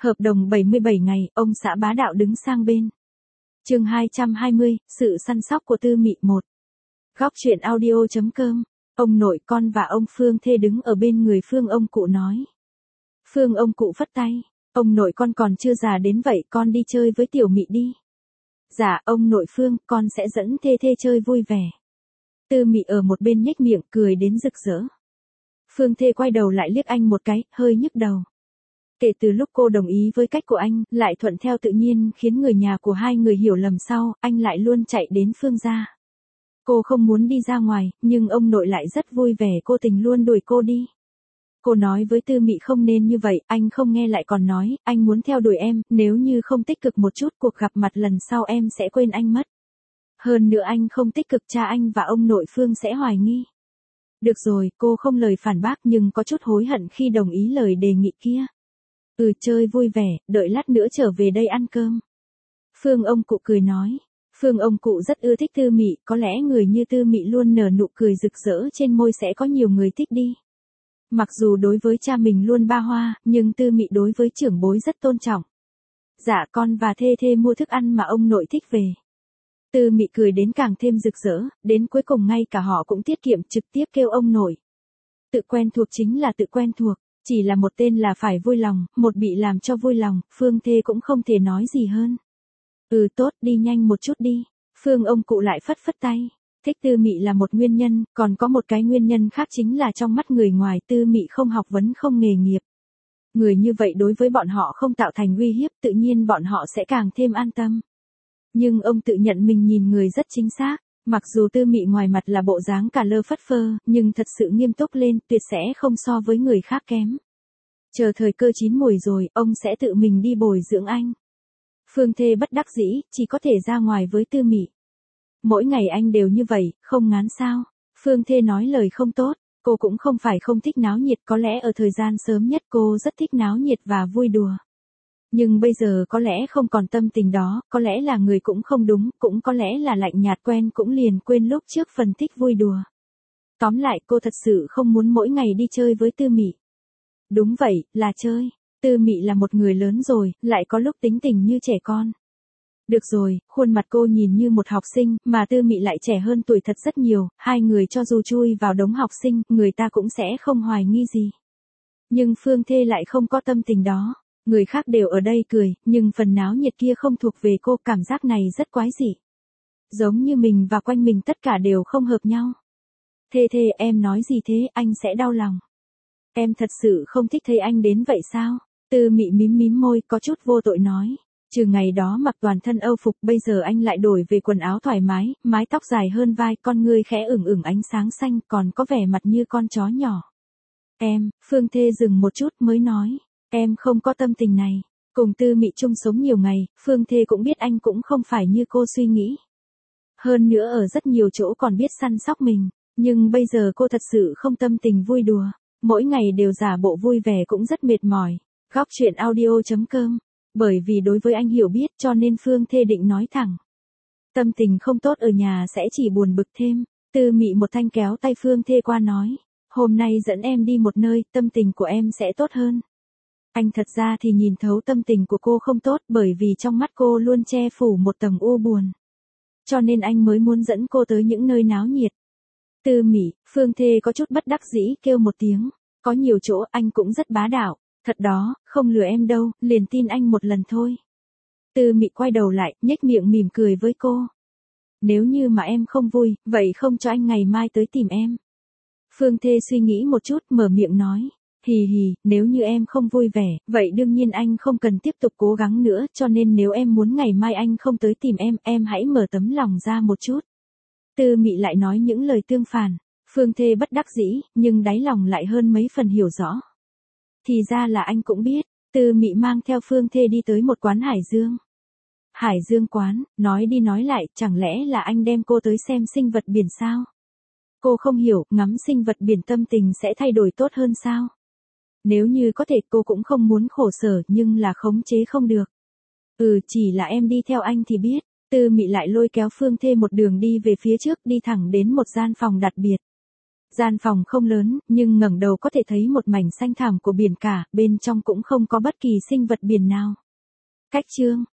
Hợp đồng 77 ngày, ông xã bá đạo đứng sang bên. Chương 220, sự săn sóc của Tư Mị 1. Góc truyện audio.com. Ông nội con và ông Phương Thê đứng ở bên người Phương ông cụ nói. Phương ông cụ phất tay. Ông nội con còn chưa già đến vậy, con đi chơi với Tiểu Mị đi. Dạ, ông nội Phương, con sẽ dẫn Thê Thê chơi vui vẻ. Tư Mị ở một bên nhếch miệng cười đến rực rỡ. Phương Thê quay đầu lại liếc anh một cái, hơi nhức đầu. Kể từ lúc cô đồng ý với cách của anh, lại thuận theo tự nhiên khiến người nhà của hai người hiểu lầm sau, anh lại luôn chạy đến Phương gia. Cô không muốn đi ra ngoài, nhưng ông nội lại rất vui vẻ cô tình luôn đuổi cô đi. Cô nói với Tư Mị không nên như vậy, anh không nghe lại còn nói, anh muốn theo đuổi em, nếu như không tích cực một chút cuộc gặp mặt lần sau em sẽ quên anh mất. Hơn nữa anh không tích cực cha anh và ông nội Phương sẽ hoài nghi. Được rồi, cô không lời phản bác nhưng có chút hối hận khi đồng ý lời đề nghị kia. Chơi vui vẻ, đợi lát nữa trở về đây ăn cơm. Phương ông cụ cười nói. Phương ông cụ rất ưa thích Tư Mị, có lẽ người như Tư Mị luôn nở nụ cười rực rỡ trên môi sẽ có nhiều người thích đi. Mặc dù đối với cha mình luôn ba hoa, nhưng Tư Mị đối với trưởng bối rất tôn trọng. Dạ, con và Thê Thê mua thức ăn mà ông nội thích về. Tư Mị cười đến càng thêm rực rỡ, đến cuối cùng ngay cả họ cũng tiết kiệm trực tiếp kêu ông nội. Tự quen thuộc chính là tự quen thuộc. Chỉ là một tên là phải vui lòng, một bị làm cho vui lòng, Phương Thê cũng không thể nói gì hơn. Tốt, đi nhanh một chút đi. Phương ông cụ lại phất phất tay. Thích Tư Mị là một nguyên nhân, còn có một cái nguyên nhân khác chính là trong mắt người ngoài Tư Mị không học vấn không nghề nghiệp. Người như vậy đối với bọn họ không tạo thành uy hiếp, tự nhiên bọn họ sẽ càng thêm an tâm. Nhưng ông tự nhận mình nhìn người rất chính xác. Mặc dù Tư Mị ngoài mặt là bộ dáng cả lơ phất phơ, nhưng thật sự nghiêm túc lên, tuyệt sẽ không so với người khác kém. Chờ thời cơ chín mùi rồi, ông sẽ tự mình đi bồi dưỡng anh. Phương Thê bất đắc dĩ, chỉ có thể ra ngoài với Tư Mị. Mỗi ngày anh đều như vậy, không ngán sao? Phương Thê nói lời không tốt, cô cũng không phải không thích náo nhiệt, có lẽ ở thời gian sớm nhất cô rất thích náo nhiệt và vui đùa. Nhưng bây giờ có lẽ không còn tâm tình đó, có lẽ là người cũng không đúng, cũng có lẽ là lạnh nhạt quen cũng liền quên lúc trước phần thích vui đùa. Tóm lại cô thật sự không muốn mỗi ngày đi chơi với Tư Mị. Đúng vậy, là chơi. Tư Mị là một người lớn rồi, lại có lúc tính tình như trẻ con. Được rồi, khuôn mặt cô nhìn như một học sinh, mà Tư Mị lại trẻ hơn tuổi thật rất nhiều, hai người cho dù chui vào đống học sinh, người ta cũng sẽ không hoài nghi gì. Nhưng Phương Thê lại không có tâm tình đó. Người khác đều ở đây cười, nhưng phần náo nhiệt kia không thuộc về cô, cảm giác này rất quái dị. Giống như mình và quanh mình tất cả đều không hợp nhau. Thê Thê, em nói gì thế, anh sẽ đau lòng. Em thật sự không thích thấy anh đến vậy sao? Tư Mị mím mím môi, có chút vô tội nói. Trừ ngày đó mặc toàn thân Âu phục, bây giờ anh lại đổi về quần áo thoải mái, mái tóc dài hơn vai, con ngươi khẽ ửng ửng ánh sáng xanh, còn có vẻ mặt như con chó nhỏ. Phương Thê dừng một chút mới nói. Em không có tâm tình này. Cùng Tư Mị chung sống nhiều ngày, Phương Thê cũng biết anh cũng không phải như cô suy nghĩ. Hơn nữa ở rất nhiều chỗ còn biết săn sóc mình, nhưng bây giờ cô thật sự không tâm tình vui đùa. Mỗi ngày đều giả bộ vui vẻ cũng rất mệt mỏi. Góc truyện audio.com. Bởi vì đối với anh hiểu biết cho nên Phương Thê định nói thẳng. Tâm tình không tốt ở nhà sẽ chỉ buồn bực thêm. Tư Mị một thanh kéo tay Phương Thê qua nói. Hôm nay dẫn em đi một nơi, tâm tình của em sẽ tốt hơn. Anh thật ra thì nhìn thấu tâm tình của cô không tốt bởi vì trong mắt cô luôn che phủ một tầng u buồn. Cho nên anh mới muốn dẫn cô tới những nơi náo nhiệt. Tư Mị, Phương Thê có chút bất đắc dĩ kêu một tiếng. Có nhiều chỗ anh cũng rất bá đạo. Thật đó, không lừa em đâu, liền tin anh một lần thôi. Tư Mị quay đầu lại, nhếch miệng mỉm cười với cô. Nếu như mà em không vui, vậy không cho anh ngày mai tới tìm em. Phương Thê suy nghĩ một chút mở miệng nói. Hì hì, nếu như em không vui vẻ, vậy đương nhiên anh không cần tiếp tục cố gắng nữa, cho nên nếu em muốn ngày mai anh không tới tìm em hãy mở tấm lòng ra một chút. Tư Mị lại nói những lời tương phản. Phương Thê bất đắc dĩ, nhưng đáy lòng lại hơn mấy phần hiểu rõ. Thì ra là anh cũng biết. Tư Mị mang theo Phương Thê đi tới một quán hải dương. Hải dương quán, nói đi nói lại, chẳng lẽ là anh đem cô tới xem sinh vật biển sao? Cô không hiểu, ngắm sinh vật biển tâm tình sẽ thay đổi tốt hơn sao? Nếu như có thể cô cũng không muốn khổ sở nhưng là khống chế không được. Chỉ là em đi theo anh thì biết. Tư Mị lại lôi kéo Phương Thê một đường đi về phía trước đi thẳng đến một gian phòng đặc biệt. Gian phòng không lớn, nhưng ngẩng đầu có thể thấy một mảnh xanh thẳm của biển cả, bên trong cũng không có bất kỳ sinh vật biển nào. Cách chương